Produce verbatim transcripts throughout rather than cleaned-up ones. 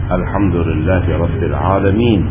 الحمد لله رب العالمين.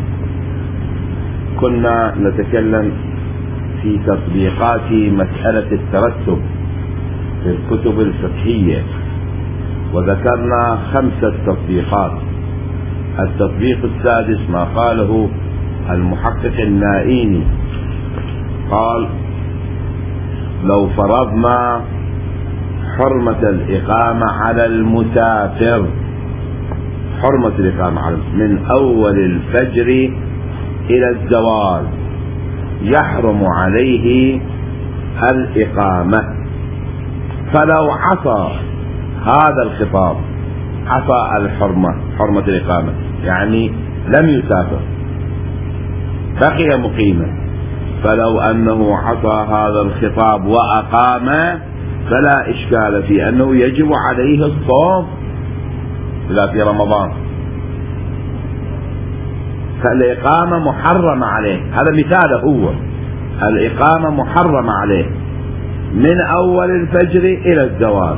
كنا نتكلم في تطبيقات مسألة الترتب في الكتب الفقهية، وذكرنا خمسة تطبيقات. التطبيق السادس ما قاله المحقق النائيني، قال: لو فرضنا حرمة الإقامة على المسافر، حرمة الإقامة على من أول الفجر إلى الزوال يحرم عليه الإقامة، فلو عصى هذا الخطاب، عصى الحرمة، حرمة الإقامة يعني لم يسافر بقي مقيما، فلو أنه عصى هذا الخطاب وأقام فلا إشكال في أنه يجب عليه الصوم لا في رمضان، فالإقامة محرمة عليه. هذا مثال، هو الإقامة محرمة عليه من أول الفجر إلى الزوال،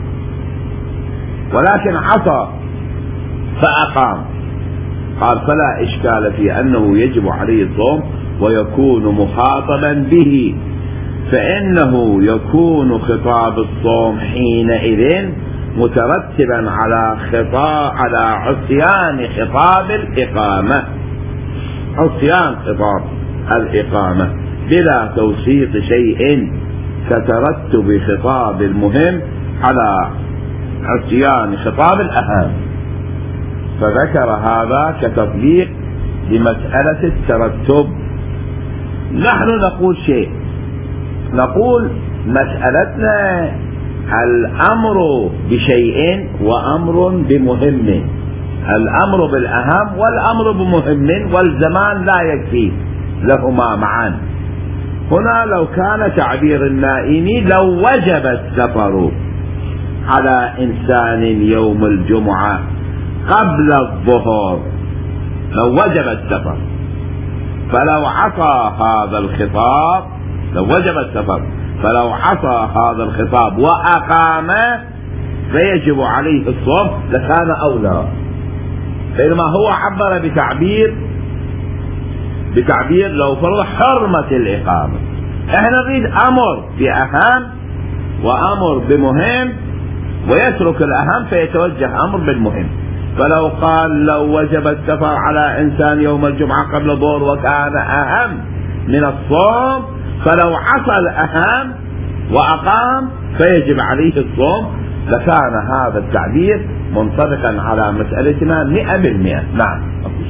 ولكن عصى فأقام، قال فلا إشكال في أنه يجب عليه الصوم ويكون مخاطبا به، فإنه يكون خطاب الصوم حينئذ مترتبا على خطاب على عصيان خطاب الإقامة، عصيان خطاب الإقامة بلا توثيق شيء كترتب خطاب المهم على عصيان خطاب الأهم. فذكر هذا كتطبيق لمسألة الترتب. نحن نقول شيء، نقول مسألتنا الأمر بشيء وأمر بمهم، الأمر بالأهم والأمر بمهم، والزمان لا يكفي لهما معا. هنا لو كان تعبير النائيني لو وجب السفر على إنسان يوم الجمعة قبل الظهر، لو وجب السفر، فلو عصى هذا الخطاب، لو وجب السفر فلو عصى هذا الخطاب وأقام فيجب عليه الصوم لكان أولى. بينما هو عبر بتعبير بتعبير لو فرض حرمة الإقامة. احنا نريد أمر بأهم وأمر بمهم، ويترك الأهم فيتوجه أمر بالمهم. فلو قال لو وجب السفر على إنسان يوم الجمعة قبل الظهر وكان أهم من الصوم، فلو عصى الأهم وأقام فيجب عليه الصوم، لكان هذا التعبير منطبقا على مسألتنا مئة بالمئة. نعم.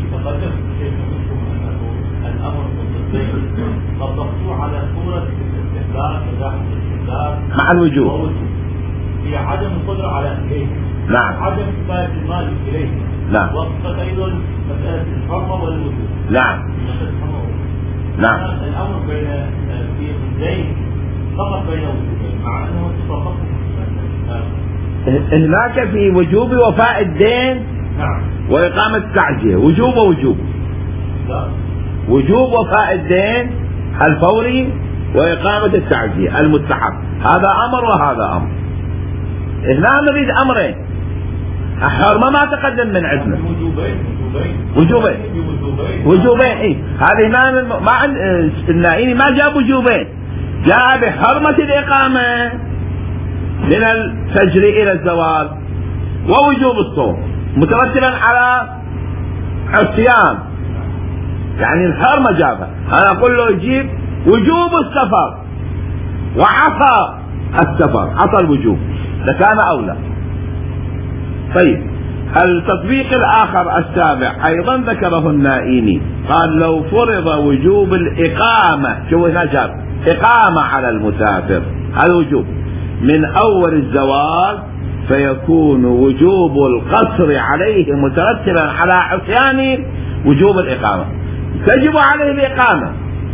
الأمر بالضبط على صورة الاستحلال مع الوجوب في عدم القدرة على إليه. نعم. عدم كفاية المال إليه. نعم. وقت أيضا مسألة الحرمة والوجوب. نعم. نعم. الأمر بين في الزين فقط بين وجوبين، مع أنه فقط هناك في وجوب وفاء الدين. نعم. وإقامة التعزية وجوب ووجوب. لا. وجوب وفاء الدين الفوري وإقامة التعزية المستحب، هذا أمر وهذا أمر. هنا نريد أمرين، الحرمة ما تقدم من عندنا. وجوبين وجوبين وجوبين إيه؟ هذه ما ما عند النائيني ما جاب وجوبين، جاء بحرمة الإقامة من الفجر إلى الزوال ووجوب الصوم مترتبا على الصيام، يعني الحرمة جابها. أنا أقول له يجيب وجوب السفر وعصى السفر، عصى الوجوب لكان أولى. طيب، التطبيق الآخر السابع أيضا ذكره النائيني، قال لو فرض وجوب الإقامة، شو هنا جاب إقامة على المسافر الوجوب من أول الزوال، فيكون وجوب القصر عليه مترتبا على عصيان وجوب الإقامة. تجب عليه الإقامة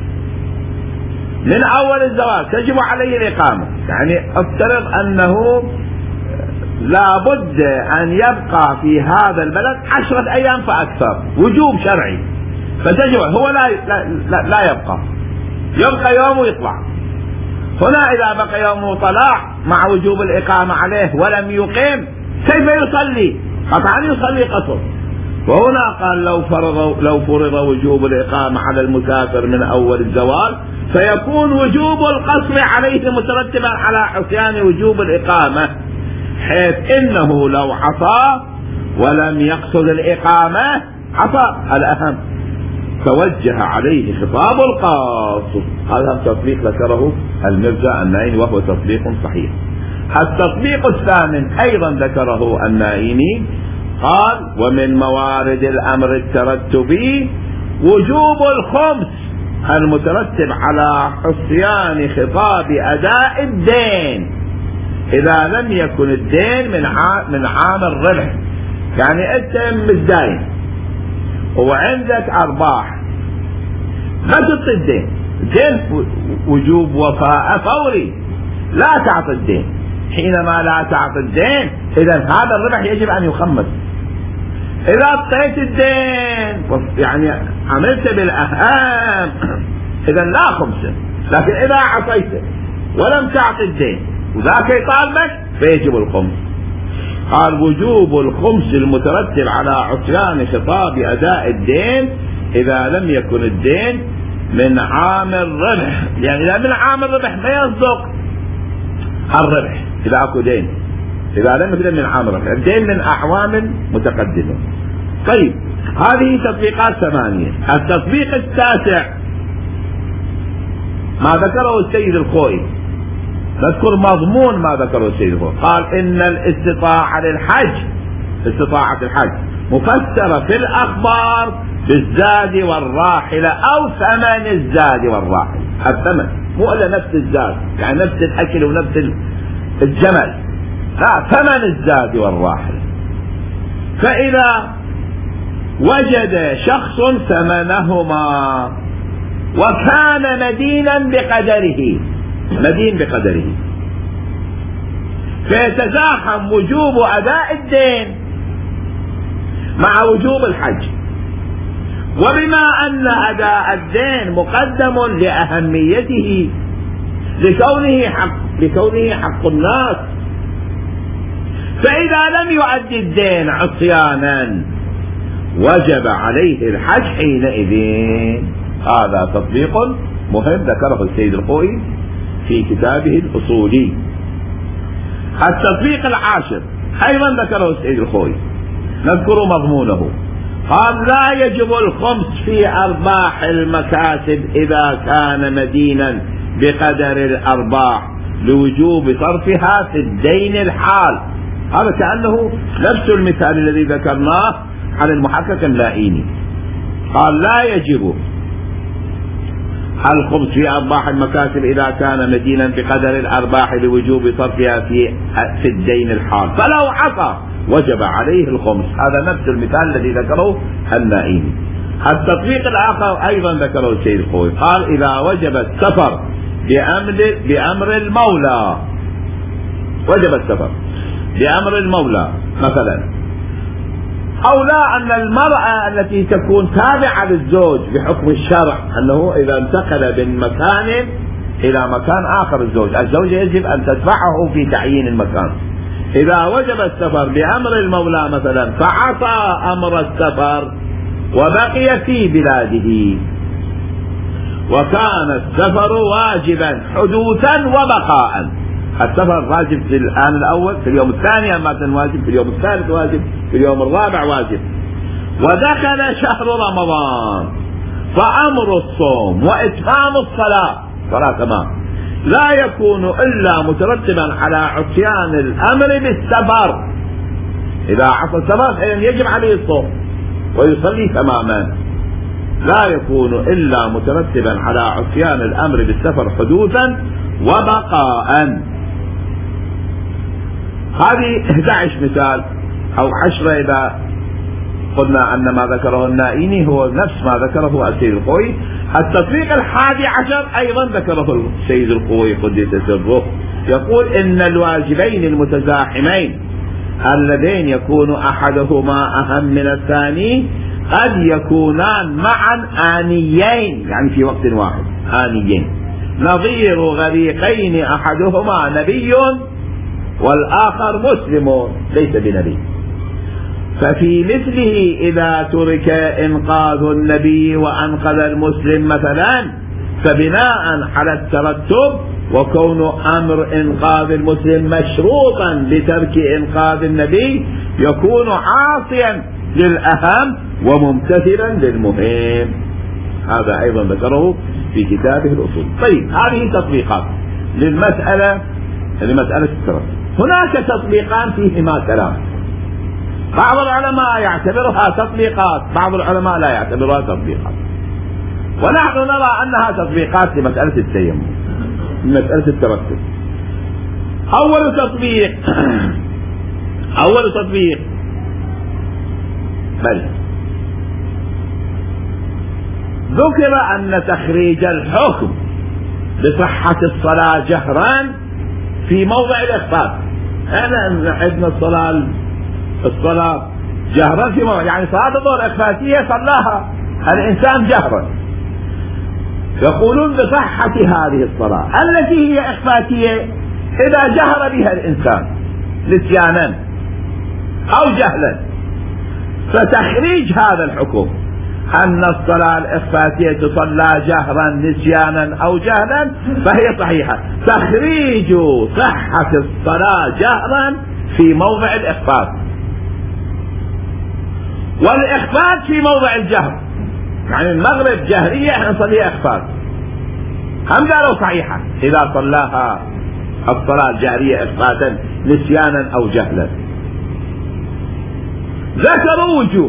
من أول الزوال، تجب عليه الإقامة، يعني افترض أنه لا بد أن يبقى في هذا البلد عشرة أيام فأكثر، وجوب شرعي، فتجب هو لا, لا, لا, لا يبقى، يبقى يوم ويطلع. هنا إذا بقى يوم وطلع مع وجوب الإقامة عليه ولم يقيم، كيف يصلي؟ قطعا يصلي قصر، وهنا قال لو فرض لو فرض وجوب الإقامة على المسافر من أول الزوال فيكون وجوب القصر عليه مترتبا على عصيان وجوب الإقامة، حيث إنه لو عصى ولم يقصد الإقامة عصى الأهم توجه عليه خطاب القاصر. هذا تطبيق ذكره المرجع النائيني وهو تطبيق صحيح. التطبيق الثامن أيضا ذكره النائيني، قال ومن موارد الأمر الترتبي وجوب الخمس المترتب على عصيان خطاب أداء الدين إذا لم يكن الدين من من عام الربح. يعني أنت متداين وعندك أرباح ما تعطي الدين، الدين وجوب وفاء فوري، لا تعطي الدين. حينما لا تعطي الدين إذا هذا الربح يجب أن يخمس. إذا أعطيت الدين يعني عملت بالأهم إذا لا خمسة، لكن إذا عصيت ولم تعطي الدين وذاك يطالبك فيجب الخمس. قال وجوب الخمس المترتب على عصيان خطاب أداء الدين إذا لم يكن الدين من عام الربح. يعني إذا من عام الربح ما يصدق الربح إذا أكو دين، إذا لم يكن من عام الربح الدين من أعوام متقدمة. طيب هذه تطبيقات ثمانية. التطبيق التاسع ما ذكره السيد الخوئي، نذكر مضمون ما ذكره السيد الخوئي. قال إن الاستطاعة للحج استطاعة الحج مفسرة في الأخبار بالزاد والراحلة أو ثمن الزاد والراحلة. الثمن مو إلا نفس الزاد يعني نفس الأكل ونفس الجمل، لا ثمن الزاد والراحلة. فإذا وجد شخص ثمنهما وكان مدينا بقدره مدين بقدره فيتزاحم وجوب أداء الدين مع وجوب الحج، وبما أن أداء الدين مقدم لأهميته لكونه حق لكونه حق الناس، فإذا لم يؤدي الدين عصيانا وجب عليه الحج حينئذ. هذا تطبيق مهم ذكره السيد الخوئي في كتابه الأصولي. التطبيق العاشر أيضا ذكره السيد الخوئي، نذكر مضمونه. قال لا يجب الخمس في أرباح المكاسب إذا كان مدينا بقدر الأرباح لوجوب صرفها في الدين الحال. هذا كأنه نفس المثال الذي ذكرناه عن المحقق النائيني. قال لا يجب الخمس في أرباح المكاسب إذا كان مدينا بقدر الأرباح لوجوب صرفها في في الدين الحال، فلو عصى وجب عليه الخمس. هذا نفس المثال الذي ذكره النائيني. التطبيق الآخر أيضا ذكره السيد الخوئي، قال إذا وجب السفر بأمر بأمر المولى وجب السفر بأمر المولى مثلا، أو لا أن المرأة التي تكون تابعة للزوج بحكم الشرع أنه إذا انتقل من مكان إلى مكان آخر الزوج الزوجة يجب أن تدفعه في تعيين المكان. إذا وجب السفر بأمر المولى مثلا فعصى أمر السفر وبقي في بلاده وكان السفر واجبا حدوثا وبقاء. السفر واجب في الآن الأول، في اليوم الثاني أما واجب، في اليوم الثالث واجب، في اليوم الرابع واجب. ودخل شهر رمضان فأمر الصوم وإتمام الصلاة صلاة تمام لا يكون إلا مترتبا على عصيان الأمر بالسفر. إذا عصى السفر يجب عليه الصوم ويصلي تماما، لا يكون إلا مترتبا على عصيان الأمر بالسفر حدوثا وبقاء. هذه أحد عشر مثال أو عشرة إذا قلنا أن ما ذكره النائيني هو نفس ما ذكره السيد الخوئي. التطبيق الحادي عشر أيضا ذكره السيد الخوئي قدس سره، يقول إن الواجبين المتزاحمين اللذين يكون أحدهما أهم من الثاني قد يكونان معا آنيين يعني في وقت واحد آنيين، نظير غريقين أحدهما نبي والآخر مسلم ليس بنبي. ففي مثله إذا ترك إنقاذ النبي وأنقذ المسلم مثلا، فبناء على الترتب وكون أمر إنقاذ المسلم مشروطا بترك إنقاذ النبي يكون عاصيا للأهم وممتثلا للمهم. هذا أيضا ذكره في كتابه الأصول. طيب، هذه تطبيقات للمسألة لمسألة الترتب. هناك تطبيقان فيهما كلام، بعض العلماء يعتبرها تطبيقات، بعض العلماء لا يعتبرها تطبيقات، ونحن نرى أنها تطبيقات لمسألة التيمم، لمسألة الترتب. أول تطبيق أول تطبيق بل ذكر أن تخريج الحكم بصحة الصلاة جهرا في موضع الإخفاف. احنا عندنا الصلاة الصلاة جهرا في موضع، يعني صلاة الظهر إخفاتية صلاها الإنسان جهرا، يقولون بصحة هذه الصلاة التي هي إخفاتية إذا جهر بها الإنسان نسيانا أو جهلا. فتخريج هذا الحكم أن الصلاة الإخفاتية تصلى جهرا نسيانا أو جهلا فهي صحيحة. تخريج صحة الصلاة جهرا في موضع الإخفات، والإخفات في موضع الجهر، يعني المغرب جهرية احنا نصليها إخفات، هم قالوا صحيحة إذا صلاها الصلاة الجهرية إخفاتا نسيانا أو جهلا. ذكروا وجوه،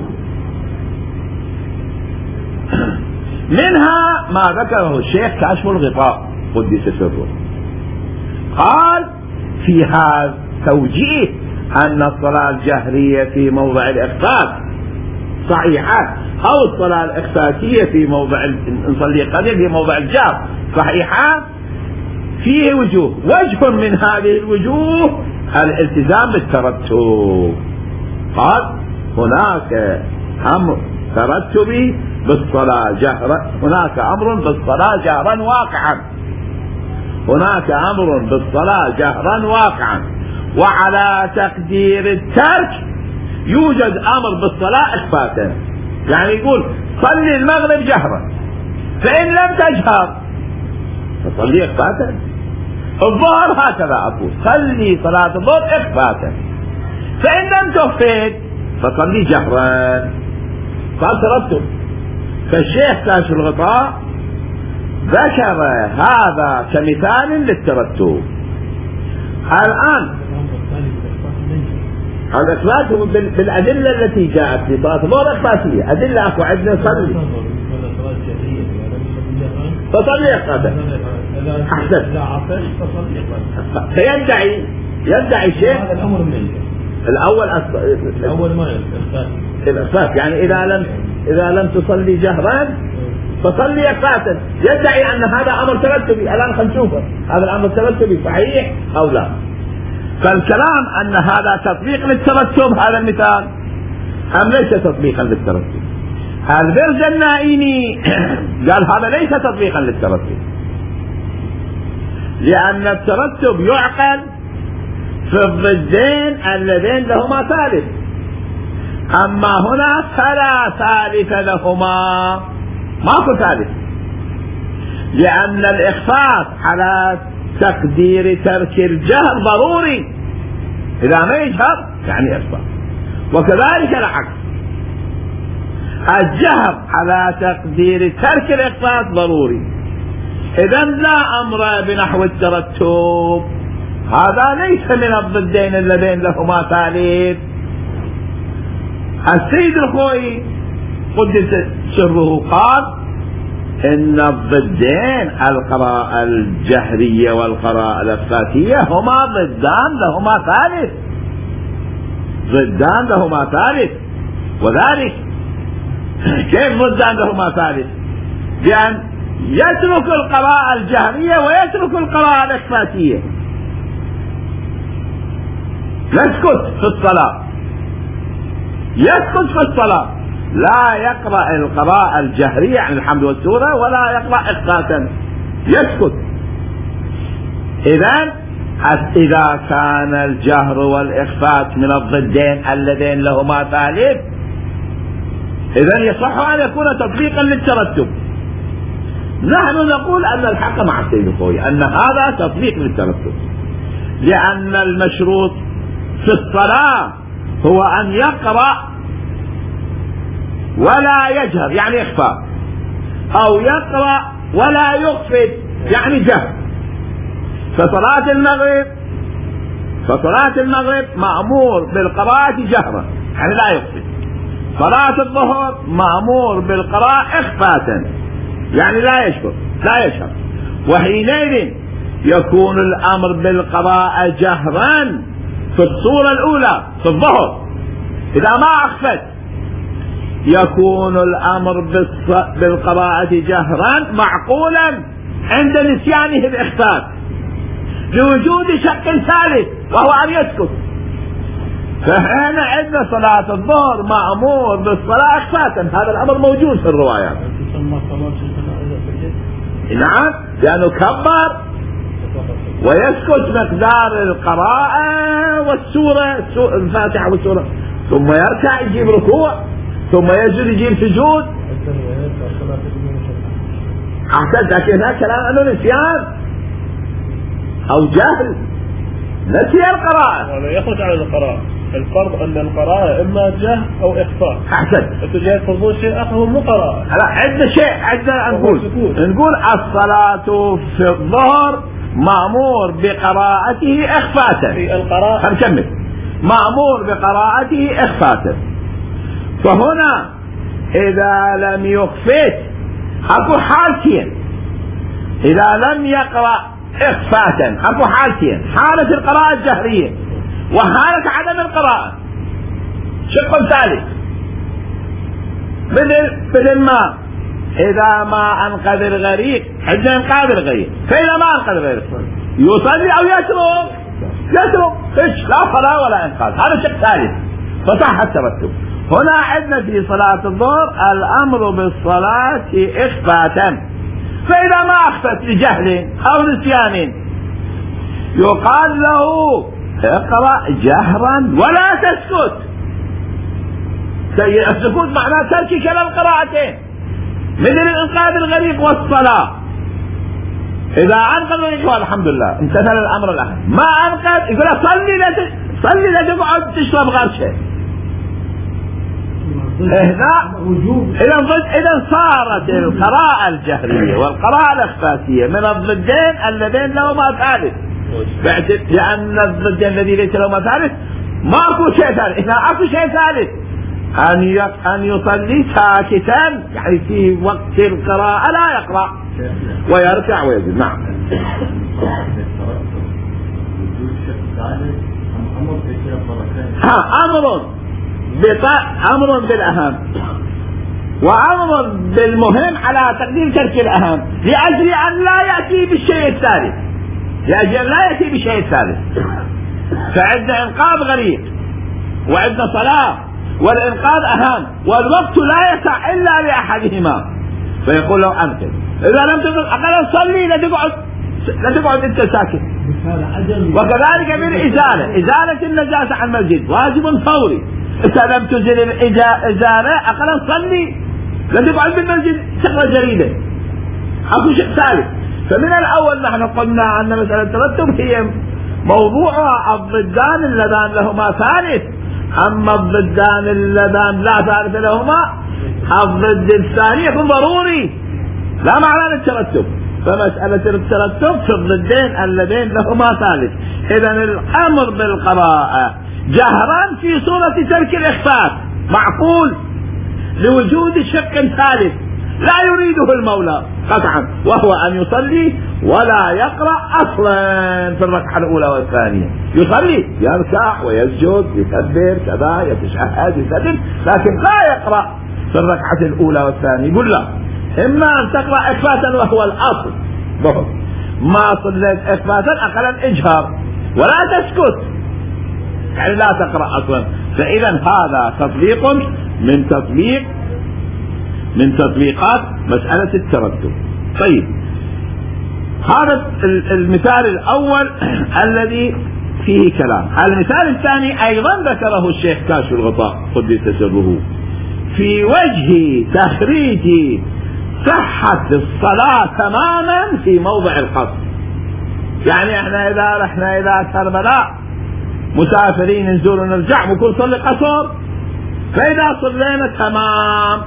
منها ما ذكره الشيخ كاشف الغطاء قدس سره، قال فيها توجيه أن الصلاة الجهرية في موضع الإخفات صحيحة، أو الصلاة الإخفاتية في موضع نصلي قليل في موضع الجهر صحيحة. فيه وجوه، وجه من هذه الوجوه الالتزام بالترتب. قال هناك أمر ترتبي بالصلاة جهرا، هناك أمر بالصلاة جهرا واقعا، هناك أمر بالصلاة جهرا واقعا، وعلى تقدير الترك يوجد أمر بالصلاة إخفاتا. يعني يقول صلي المغرب جهرا، فإن لم تجهر فصلي إخفاتا. الظهر هكذا أقول صلي صلاة الظهر إخفاتا، فإن لم تخفت فصلي جهرا. فالترتب، فالشيخ كاشف الغطاء ذكر هذا كمثال للترتب. الآن الإخفات هو بالأدلة التي جاءت في صلاة الظهر إخفاتية، أدلة أكو عندنا صلي فصلي إخفاتا أحسن. فيدعي يدعي الشيخ الأول الأول ما الإخفات، يعني إذا لم إذا لم تصلي جهرا فصلي إخفاتا، يدعي أن هذا أمر ترتبي. الآن خلينا نشوفه هذا الأمر ترتبي صحيح أو لا. فالكلام أن هذا تطبيق للترتب هذا المثال أم ليس تطبيقا للترتب؟ البرج النائيني قال هذا ليس تطبيقا للترتب، لأن الترتب يعقل في الضدين اللذين لهما ثالث، أما هنا فلا ثالث لهما، ماكو ثالث، لأن الإخفاء على تقدير ترك الجهر ضروري، إذا ما يجهر يعني إخفاء، وكذلك العكس، الجهر على تقدير ترك الإخفاء ضروري. إذن لا أمر بنحو الترتب، هذا ليس من الضدين اللذين لهما ثالث. السيد الخوئي قدس سره قال إن الضدين القراءة الجهرية والقراءة الإخفاتية هما ضدان لهما ثالث، ضدان لهما ثالث. وذلك كيف ضدان لهما ثالث؟ بأن يترك القراءة الجهرية ويترك القراءة الإخفاتية، يسكت في الصلاة، يسكت في الصلاة، لا يقرأ القراءة الجهرية عن الحمد والسورة ولا يقرأ إخفاتا، يسكت. إذن إذا كان الجهر والإخفاء من الضدين اللذين لهما ثالث إذن يصح أن يكون تطبيقا للترتب. نحن نقول أن الحق مع السيد الخوي أن هذا تطبيق للترتب، لأن المشروط في الصلاة هو أن يقرأ ولا يجهر يعني إخفاء، أو يقرأ ولا يخفت يعني جهر. فصلاة المغرب فصلاة المغرب مأمور بالقراءة جهرا يعني لا يخفت، صلاة الظهر مأمور بالقراءة إخفاء يعني لا يشهر لا يشهر وحينئذ يكون الأمر بالقراءة جهرا في الصورة الأولى في الظهر إذا ما أخفت، يكون الأمر بالقراءة جهرا معقولا عند نسيانه الإخفاء لوجود شق ثالث وهو أن يسكت. فهنا عندنا صلاة الظهر مأمور بالصلاة إخفاء، هذا الأمر موجود في الروايات. نعم لأنه كبر ويسكت مقدار القراءة والسورة الفاتحة والسورة، ثم يركع يجيب ركوع، ثم يسجد يجيب سجود. أحسن، لكن هذا كلام أنه نسيان أو جهل، نسي القراءة ولا يخرج عن القراءة. الفرق أن القراءة إما جهل أو إخفاء. أحسن، أنتم جاي تفرضون شيء آخر مو قراءة. لا عندنا شيء، عندنا نقول نقول الصلاة في الظهر مأمور بقراءته إخفاء. في القراءة هنكمل مأمور بقراءته إخفاء. فهنا إذا لم يخفت أكو حالتين، إذا لم يقرأ إخفاء أكو حالتين، حالة القراءة الجهرية وحالة عدم القراءة. شق ثالث مثل مثل ما إذا ما أنقذ الغريق، عندنا إنقاذ الغريق، فإذا ما أنقذ الغريق يصلي أو يترك يترك إيش لا صلاة ولا إنقاذ، هذا شق ثالث فصح الترتب. هنا عندنا في صلاة الظهر الأمر بالصلاة إخفاء، فإذا ما أخفت لجهل أو نسيان يقال له اقرأ جهرا ولا تسكت. السكوت معناه ترك كلام قراءتين مثل الإنقاذ الغريق والصلاة. إذا أنقذ الغريق الحمد لله امتثل الأمر الأهم، ما أنقذ يقول صلي لا صلي لا تقعد تشرب غرشة. إهداء إذا إذا صارت القراءة الجهرية والقراءة الإخفاء من الضدين اللذين لهما ثالث، لأن الضدين الذي ليس لهما ثالث ماكو شيء ثالث. إذا أكو شيء ثالث أن أن يصلي ساكتا يعني في وقت القراءة لا يقرأ ويركع ويسجد. نعم. ها أمر أمر بالأهم وأمر بالمهم على تقديم ترك الأهم لأجل أن لا يأتي بالشيء الثالث، لأجل أن لا يأتي بالشيء الثالث. فعندنا إنقاذ غريق وعندنا صلاة، والإنقاذ أهم والوقت لا يسع إلا لأحدهما، فيقول له أنقذ. إذا لم تقل أقل صلي لا تقعد لا تقعد أنت ساكت. وكذلك بالإزالة، إزالة النجاسة عن المسجد واجب فوري. إذا لم تزل الإزالة أقل صلي لا تقعد بالمسجد شغلة جريدة. أكو شيء ثالث. فمن الأول نحن قلنا أن مسألة الترتب هي موضوعها الضدان اللذان لهما ثالث، أما الضدان اللذان لا ثالث لهما الضد الثاني يكون ضروري لا معنى للترتب. فمسألة الترتب في الضدين اللذين لهما ثالث. إذن الأمر بالقراءة جهرا في صورة ترك الإخفاء معقول لوجود شق ثالث لا يريده المولى قطعا، وهو أن يصلي ولا يقرأ أصلا في الركعة الأولى والثانية. يصلي يركع ويسجد يكبر كذا يتشهد يسلم، لكن لا يقرأ في الركعة الأولى والثانية. يقول لا، إما أن تقرأ إخفاء وهو الأصل ظهر، ما صليت إخفاء أقلا اجهر ولا تسكت يعني لا تقرأ أصلا. فإذا هذا تطبيق من تطبيق من تطبيقات مسألة الترتب. طيب هذا المثال الأول الذي فيه كلام. المثال الثاني أيضا ذكره الشيخ كاشف الغطاء قدس سره في وجه تخريج صحة الصلاة تماما في موضع القصر. يعني احنا اذا رحنا الى كربلاء مسافرين نزور ونرجع بكون صلي قصر، فاذا صلينا تمام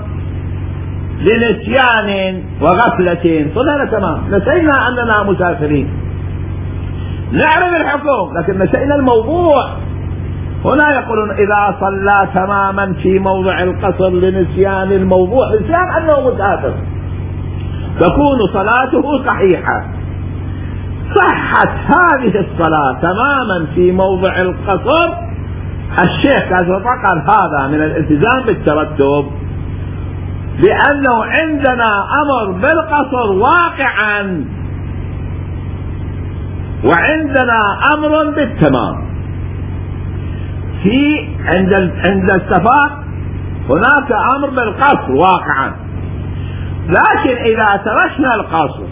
لنسيان وغفلة صلينا تمام، نسينا اننا مسافرين نعرف الحكم لكن نسينا الموضوع. هنا يقولون اذا صلى تماما في موضع القصر لنسيان الموضوع، نسيان انه مسافر، تكون صلاته صحيحة. صحت هذه الصلاة تماما في موضع القصر، الشيخ كاشف قال هذا من الالتزام بالترتب، لأنه عندنا أمر بالقصر واقعا وعندنا أمر بالتمام. في عند عند السفر هناك أمر بالقصر واقعا، لكن إذا تركنا القصر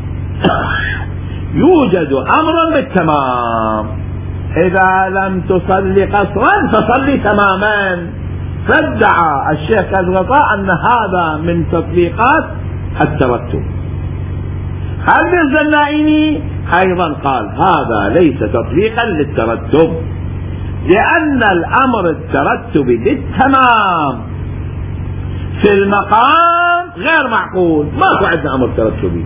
يوجد أمر بالتمام. إذا لم تصلي قصرا فصلي تماما. فادعى الشيخ كاشف الغطاء أن هذا من تطبيقات الترتب. المرزا النائمي أيضا قال هذا ليس تطبيقا للترتب، لأن الأمر الترتب بالتمام في المقام غير معقول. ما عندنا أمر ترتبي،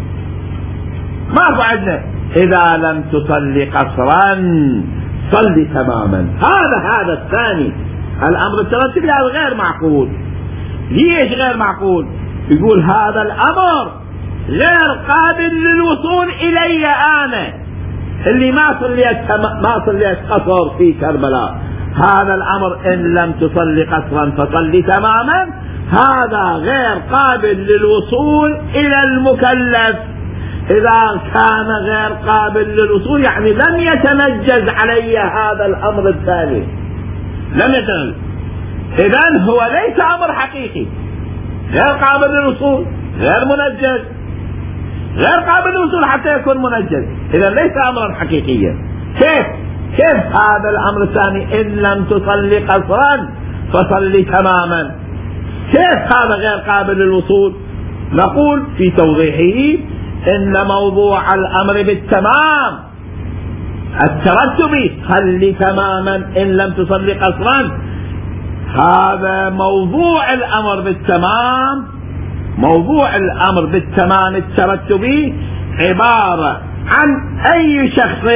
ما عندنا إذا لم تصلي قصرا صلي تماما. هذا هذا الثاني الأمر الترتبي هذا غير معقول. ليش غير معقول؟ يقول هذا الأمر غير قابل للوصول إلي أنا اللي ما صليت ما صليت قصر في كربلاء. هذا الأمر إن لم تصلي قصرا فصلي تماما، هذا غير قابل للوصول إلى المكلف. إذا كان غير قابل للوصول يعني لم يتنجز علي هذا الأمر الثاني، لم يتنجز. إذن هو ليس أمر حقيقي، غير قابل للوصول، غير منجز، غير قابل للوصول حتى يكون منجز. إذن ليس أمرا حقيقيا. كيف كيف هذا الأمر الثاني إن لم تصلي قصرا فصلي تماما؟ كيف هذا غير قابل للوصول؟ نقول في توضيحه إن موضوع الأمر بالتمام الترتبي صلي تماما إن لم تصلي قصرا، هذا موضوع الأمر بالتمام. موضوع الأمر بالتمام الترتبي عبارة عن أي شخص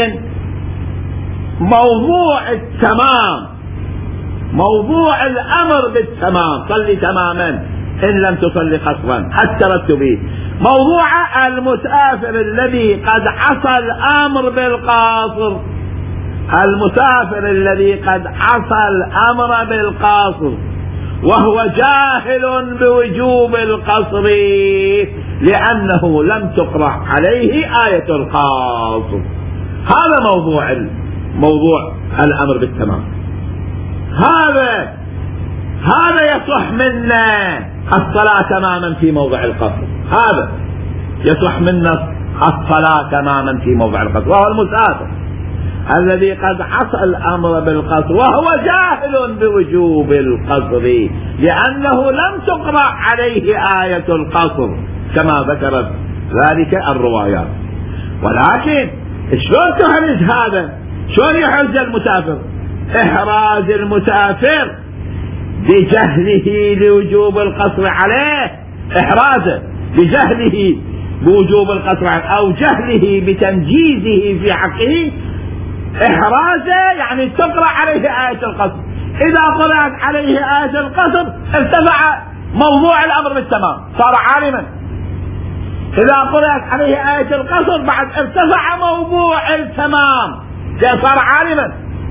موضوع التمام، موضوع الأمر بالتمام صلي تماما إن لم تصلي قصرا الترتبي. موضوع المسافر الذي قد عصى الأمر بالقاصر، المسافر الذي قد عصى الأمر بالقاصر وهو جاهل بوجوب القصر لأنه لم تقرأ عليه آية القاصر. هذا موضوع موضوع الأمر بالتمام. هذا هذا يصح منا الصلاة تماما في موضع القصر، هذا يصح منا الصلاة تماما في موضع القصر، وهو المسافر الذي قد عصى الأمر بالقصر وهو جاهل بوجوب القصر لأنه لم تقرأ عليه آية القصر كما ذكرت ذلك الروايات. ولكن شلون تحرز هذا؟ شلون يحرز المسافر؟ إحراز المسافر بجهله لوجوب القصر عليه، إحرازه بجهله بوجوب القصر عليه أو جهله بتنجيزه في حقه. إحرازه يعني تقرأ عليه آية القصر، إذا قرأت عليه آية القصر ارتفع موضوع الأمر بالتمام صار عالما. إذا قرأت عليه آية القصر بعد ارتفع موضوع التمام صار عالما.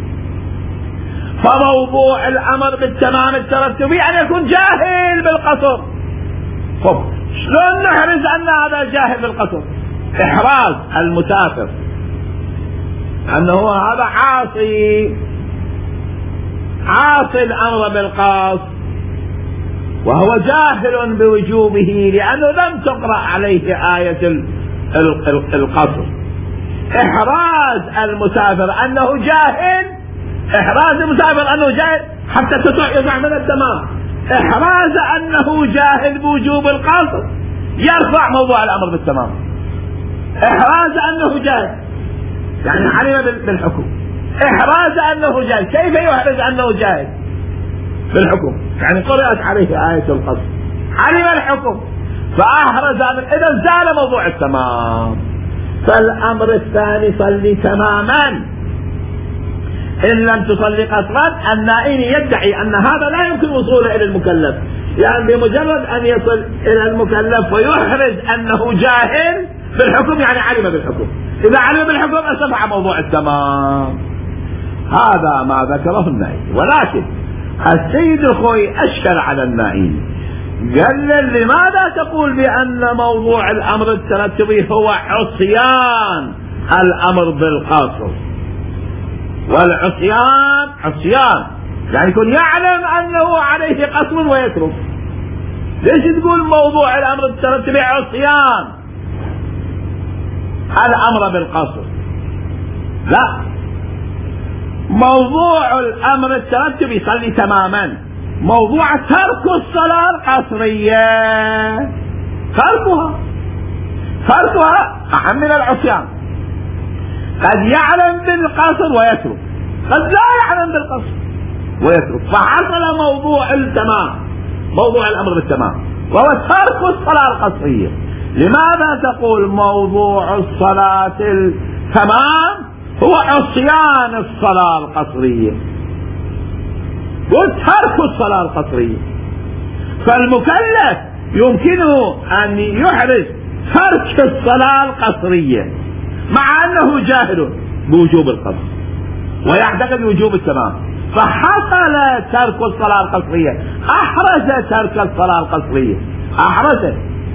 فموضوع الأمر بالتمام الترتبي أن يكون جاهل بالقصر. طب شلون نحرز أن هذا جاهل بالقصر؟ إحراز المسافر أنه هذا عاصي عاصي الأمر بالقصر وهو جاهل بوجوبه لأنه لم تقرأ عليه آية القصر. إحراز المسافر أنه جاهل، إحراز المسافر أنه جاهل حتى يطلع من التمام. إحراز أنه جاهل بوجوب القصر يرفع موضوع الأمر بالتمام. إحراز أنه جاهل يعني علم بالحكم. إحراز أنه جاهل، كيف يحرز أنه جاهل بالحكم؟ يعني قرأت عليه آية القصر، علم الحكم فأحرز، إذا زال موضوع التمام. فالأمر الثاني صلي تماما إن لم تصلي قصرا. النائي يدعي أن هذا لا يمكن وصوله إلى المكلف، يعني بمجرد أن يصل إلى المكلف ويحرز أنه جاهل بالحكم يعني علم بالحكم، إذا علم بالحكم ارتفع موضوع التمام. هذا ما ذكره النائي. ولكن السيد الخوئي أشكل على النائي، قال له لماذا تقول بأن موضوع الأمر الترتبي هو عصيان الأمر بالقصر؟ والعصيان عصيان يعني يكون يعلم أنه عليه قصر ويترك. ليش تقول موضوع الأمر الترتبي عصيان الأمر بالقصر؟ لا، موضوع الأمر الترتبي يصلي تماما. موضوع ترك الصلاة القصرية تركها تركها أهم من العصيان. قد يعلم بالقصر ويترك، قد لا يعلم بالقصر ويترك، فحصل موضوع التمام، موضوع الأمر بالتمام وهو ترك الصلاة القصرية. لماذا تقول موضوع الصلاة التمام هو عصيان الصلاة القصرية؟ وترك الصلاة القصرية. فالمكلف يمكنه أن يحرز ترك الصلاة القصرية مع أنه جاهل بوجوب القصر ويعتقد وجوب التمام، فحصل ترك الصلاة القصرية، أحرز ترك الصلاة القصرية، أحرز.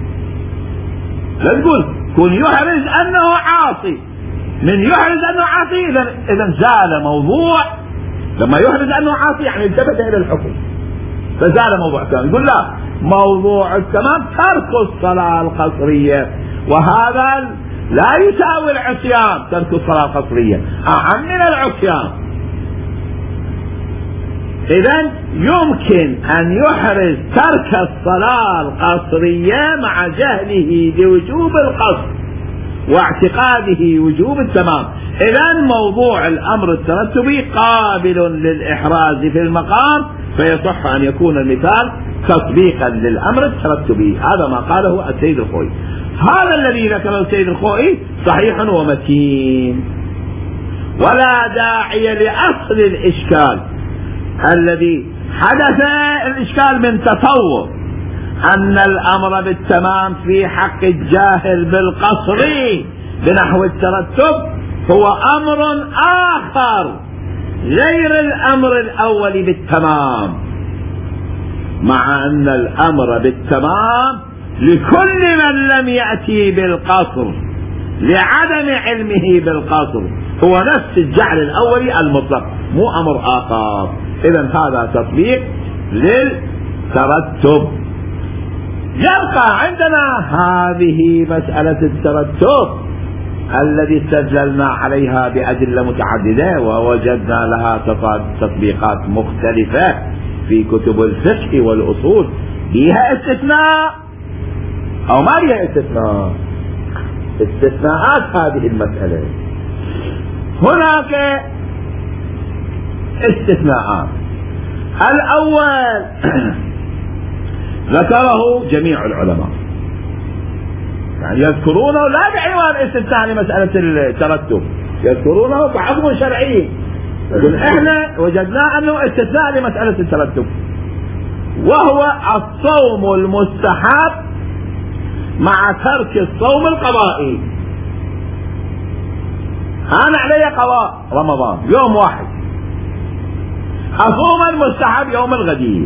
لا تقول كن يحرز أنه عاصي، من يحرز أنه عاصي إذا زال موضوع. لما يحرز أنه عاصي يعني التفت إلى الحكم فزال موضوع التمام. يقول لا، موضوع التمام ترك الصلاة القصرية، وهذا لا يساوي العصيان. ترك الصلاة القصرية أهم من العصيان. إذن يمكن أن يحرز ترك الصلاة القصرية مع جهله بوجوب القصر واعتقاده وجوب التمام. إذن موضوع الأمر الترتبي قابل للإحراز في المقام، فيصح أن يكون المثال تطبيقا للأمر الترتبي. هذا ما قاله السيد الخوئي. هذا الذي ذكره السيد الخوئي صحيح ومتين، ولا داعي لأصل الإشكال الذي حدث. الإشكال من تطور أن الأمر بالتمام في حق الجاهل بالقصر بنحو الترتب هو أمر آخر غير الأمر الأول بالتمام، مع أن الأمر بالتمام لكل من لم يأتي بالقصر لعدم علمه بالقصر هو نفس الجعل الأولي المطلق، مو أمر آخر. إذن هذا تطبيق للترتب. يبقى عندنا هذه مسألة الترتب الذي استدللنا عليها بأدلة متعددة ووجدنا لها تطبيقات مختلفة في كتب الفقه والأصول. فيها استثناء أو ما فيها استثناء؟ استثناءات هذه المسألة. هناك استثناءات. الأول ذكره جميع العلماء، يعني يذكرونه لا بعنوان استثناء لمسألة الترتب، يذكرونه كحكم شرعي. يقول احنا وجدنا انه استثناء لمسألة الترتب، وهو الصوم المستحب مع ترك الصوم القضائي. أنا علي قضاء رمضان يوم واحد، أصوم المستحب يوم الغدير،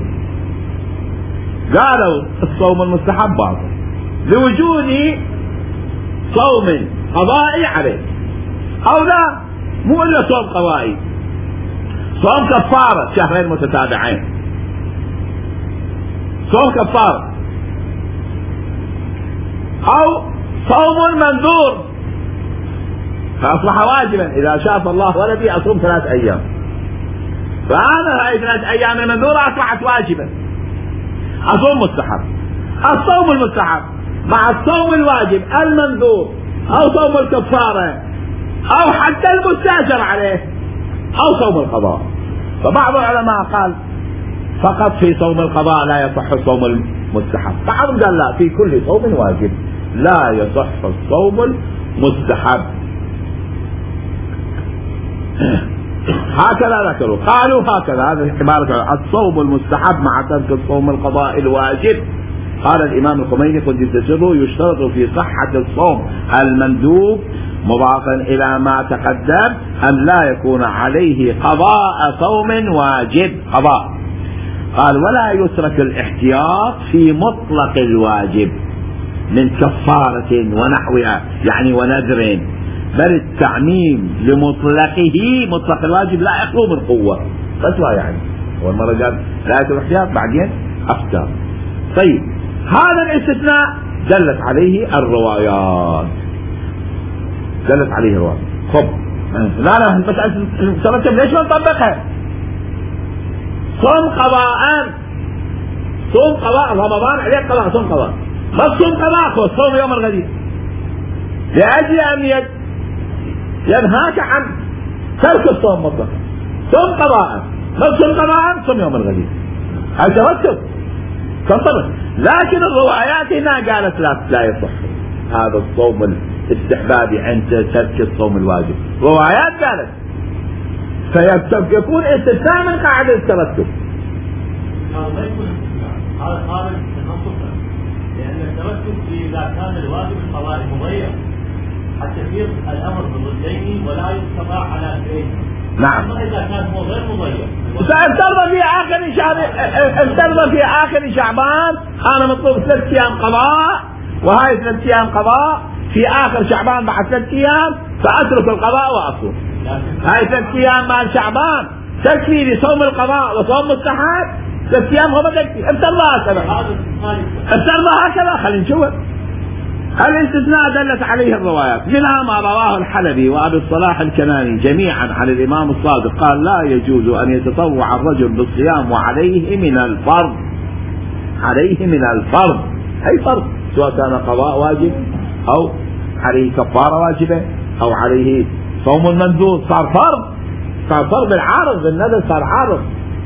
قالوا الصوم المستحب باطل لوجود صوم قضائي عليه، أو لا مو إلا صوم قضائي، صوم كفارة شهرين متتابعين، صوم كفارة، أو صوم المنذور فأصبح واجبا. إذا شاف الله ولدي أصوم ثلاث أيام، فأنا هاي ثلاث أيام المنذورة أصبحت واجبا، أصوم مستحب. الصوم المستحب مع الصوم الواجب المنذور أو صوم الكفارة أو حتى المستأجر عليه أو صوم القضاء. فبعض العلماء قال فقط في صوم القضاء لا يصح الصوم المستحب، بعضهم قال لا، في كل صوم واجب لا يصح الصوم المستحب. هكذا ذكروا، قالوا هكذا، هذا العبارة الصوم المستحب مع ترك الصوم القضاء الواجب. قال الإمام الخميني قدس سره يشترط في صحة الصوم المندوب مضافا إلى ما تقدم أن لا يكون عليه قضاء صوم واجب قضاء. قال ولا يترك الاحتياط في مطلق الواجب من كفارة ونحوها يعني ونذر، بل التعميم لمطلقه مطلق الواجب لا يخلو من قوة. فتوى يعني والمرة قال لا يترك الاحتياط بعدين أفتى. طيب هذا الاستثناء دلت عليه الروايات، دلت عليه الروايات. خب لا لا بس ترتب ليش ما نطبقها؟ صوم قضاء، صوم قضاء رمضان عليك قضاء، صوم قضاء، ما صوم قضاء صوم يوم الغدير لأجل أن ينهاك عن ترك الصوم مطلقا. صوم قضاء ما صوم قضاء صوم يوم الغدير، هل ترتب تنطبق. لكن الروايات هنا قالت لا لا يصح هذا الصوم الاستحبابي عند ترك الصوم الواجب، روايات قالت، فيكون استثناء من قاعدة الترتب. هذا ما يكون استثناء، هذا خارج تنصصا، لأن الترتب إذا كان الواجب القضائي مضيع حتى يصير الأمر بالضدين ولا يستطاع على شيء. نعم. إذا كان هو غير مضيع. فافترض في آخر شهر، افترض في آخر شعبان أنا مطلوب ثلاث أيام قضاء، وهاي ثلاث أيام قضاء في آخر شعبان بعد ثلاث أيام، فأترك القضاء وأصوم. هاي ثلاث أيام مال شعبان تكفي لصوم القضاء وصوم مستحب، ثلاث أيام هو ما تكفي. افترض هكذا، افترض هكذا، خلينا نشوف. الاستثناء دلت عليه الروايات، منها ما رواه الحلبي وأبي الصلاح الكناني جميعا عن الإمام الصادق قال لا يجوز أن يتطوع الرجل بالصيام وعليه من الفرض، عليه من الفرض أي فرض، سواء كان قضاء واجب أو عليه كفارة واجبة أو عليه صوم المنذور، صار فرض، صار فرض بالعارض، بالنذر صار عارض،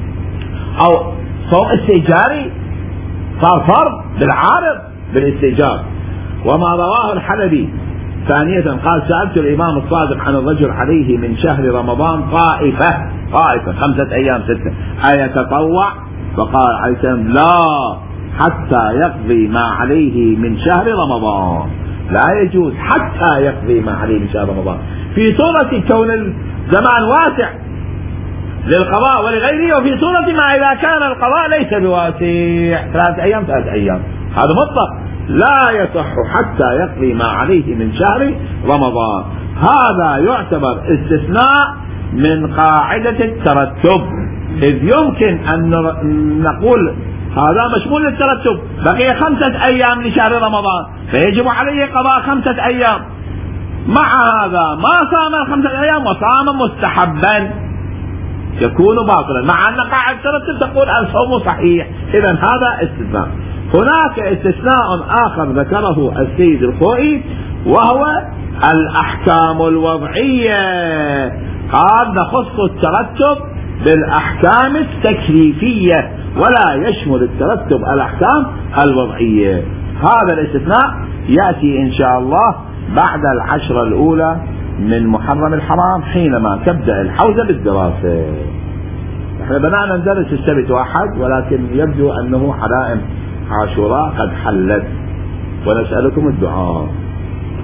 أو صوم استئجاري صار فرض بالعارض بالاستئجار. وما رواه الحلبي ثانية قال سألت الإمام الصادق عن الرجل عليه من شهر رمضان طائفة طائفة خمسة أيام ستة أيتطوع؟ فقال عليه السلام لا حتى يقضي ما عليه من شهر رمضان، لا يجوز حتى يقضي ما عليه من شهر رمضان، في صورة كون الزمان واسع للقضاء ولغيره، وفي صورة ما إذا كان القضاء ليس بواسع ثلاث أيام ثلاث أيام، هذا مطلق لا يصح حتى يقضي ما عليه من شهر رمضان. هذا يعتبر استثناء من قاعدة الترتب، إذ يمكن أن نقول هذا مشمول للترتب، بقي خمسة أيام لشهر رمضان فيجب عليه قضاء خمسة أيام، مع هذا ما صام الخمسة أيام وصام مستحبا يكون باطلا، مع أن قاعدة الترتب تقول الصوم صحيح. إذن هذا استثناء. هناك استثناء آخر ذكره السيد الخوئي وهو الأحكام الوضعية، قال نخص الترتب بالأحكام التكليفية ولا يشمل الترتب الأحكام الوضعية. هذا الاستثناء يأتي إن شاء الله بعد العشرة الأولى من محرم الحرام حينما تبدأ الحوزة بالدراسة. احنا بدأنا ندرس السبت واحد، ولكن يبدو أنه حرائم عاشوراء قد حلت، ونسألكم الدعاء.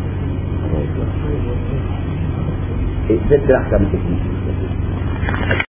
إيه